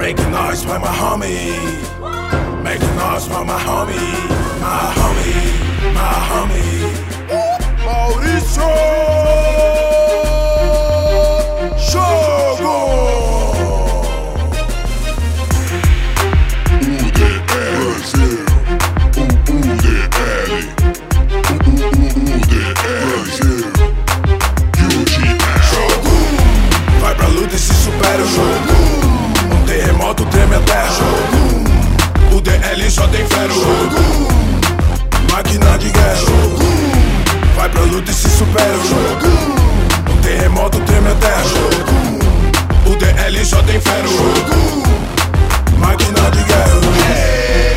Making noise for my homie. Making noise for my homie. My homie, my homie. Maurício Jogo. Vai pra luta e se supera o jogo. Um terremoto treme a terra. O DL só tem fero. Máquina de guerra. Vai pra luta e se supera o jogo. Um terremoto treme a terra. O DL só tem fero. Máquina de guerra. Hey!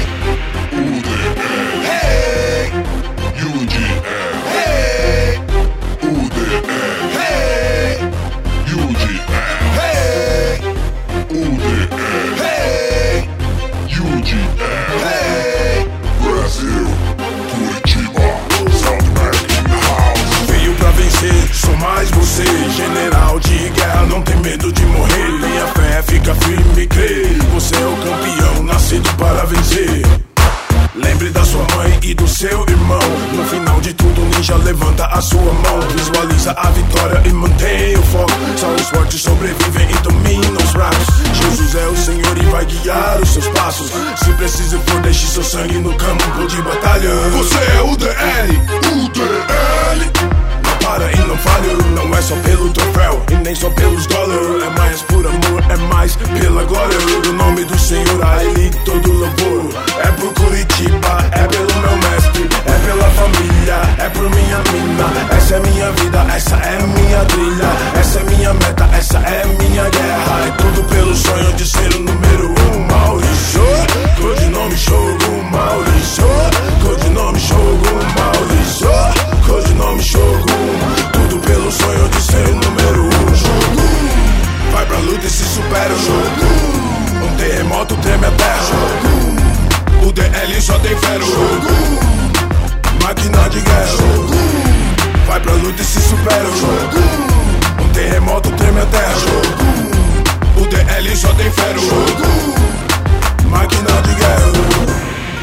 Hey! UDL. Hey! UDL. Hey! UDL. Hey! UDL. Hey! UDL. Hey! Brasil, Curitiba, South America in the house. Veio pra vencer, sou mais você. General de guerra, não tem medo de morrer. Minha fé fica firme e crê. Você é o campeão, nascido para vencer. Lembre da sua mãe e do seu irmão. No final de tudo, ninja levanta a sua mão. Visualiza a vitória e mantenha o foco. Só os fortes sobrevivem e dominam os fracos. Jesus é o Senhor e vai guiar os seus passos. Se preciso for, deixe seu sangue no campo de batalha. Você é o DL, o DL. Não para e não falha. Não é só pelo troféu e nem só pelos dólares. É mais por amor, é mais pela glória. O nome do Senhor, a ele todo louvor. É por Curitiba, é pelo meu mestre, é pela família, é por minha mina. Essa é minha vida, essa é minha trilha. Essa é minha meta, essa é minha guerra. É tudo pelo sonho de ser o número 1. Maurício, codinome Jogo. Maurício, codinome Jogo. Maurício, codinome Jogo. Tudo pelo sonho de ser o número 1. Jogo, vai pra luta e se supera o jogo. Um terremoto treme a terra. Jogo, o DL só tem fero. Jogo, máquina de guerra. Jogo, vai pra luta e se supera o jogo. Um terremoto treme a terra. Jogo, o DL só tem fero. Jogo, máquina de guerra.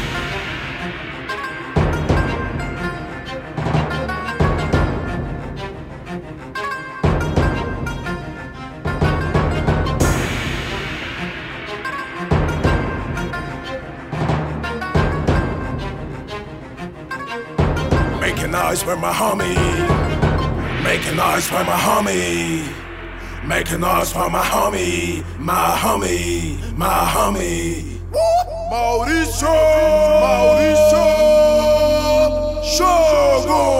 Making noise for my homie. Making noise for my homie. Making noise for my homie. My homie. My homie. Maurício Jogo.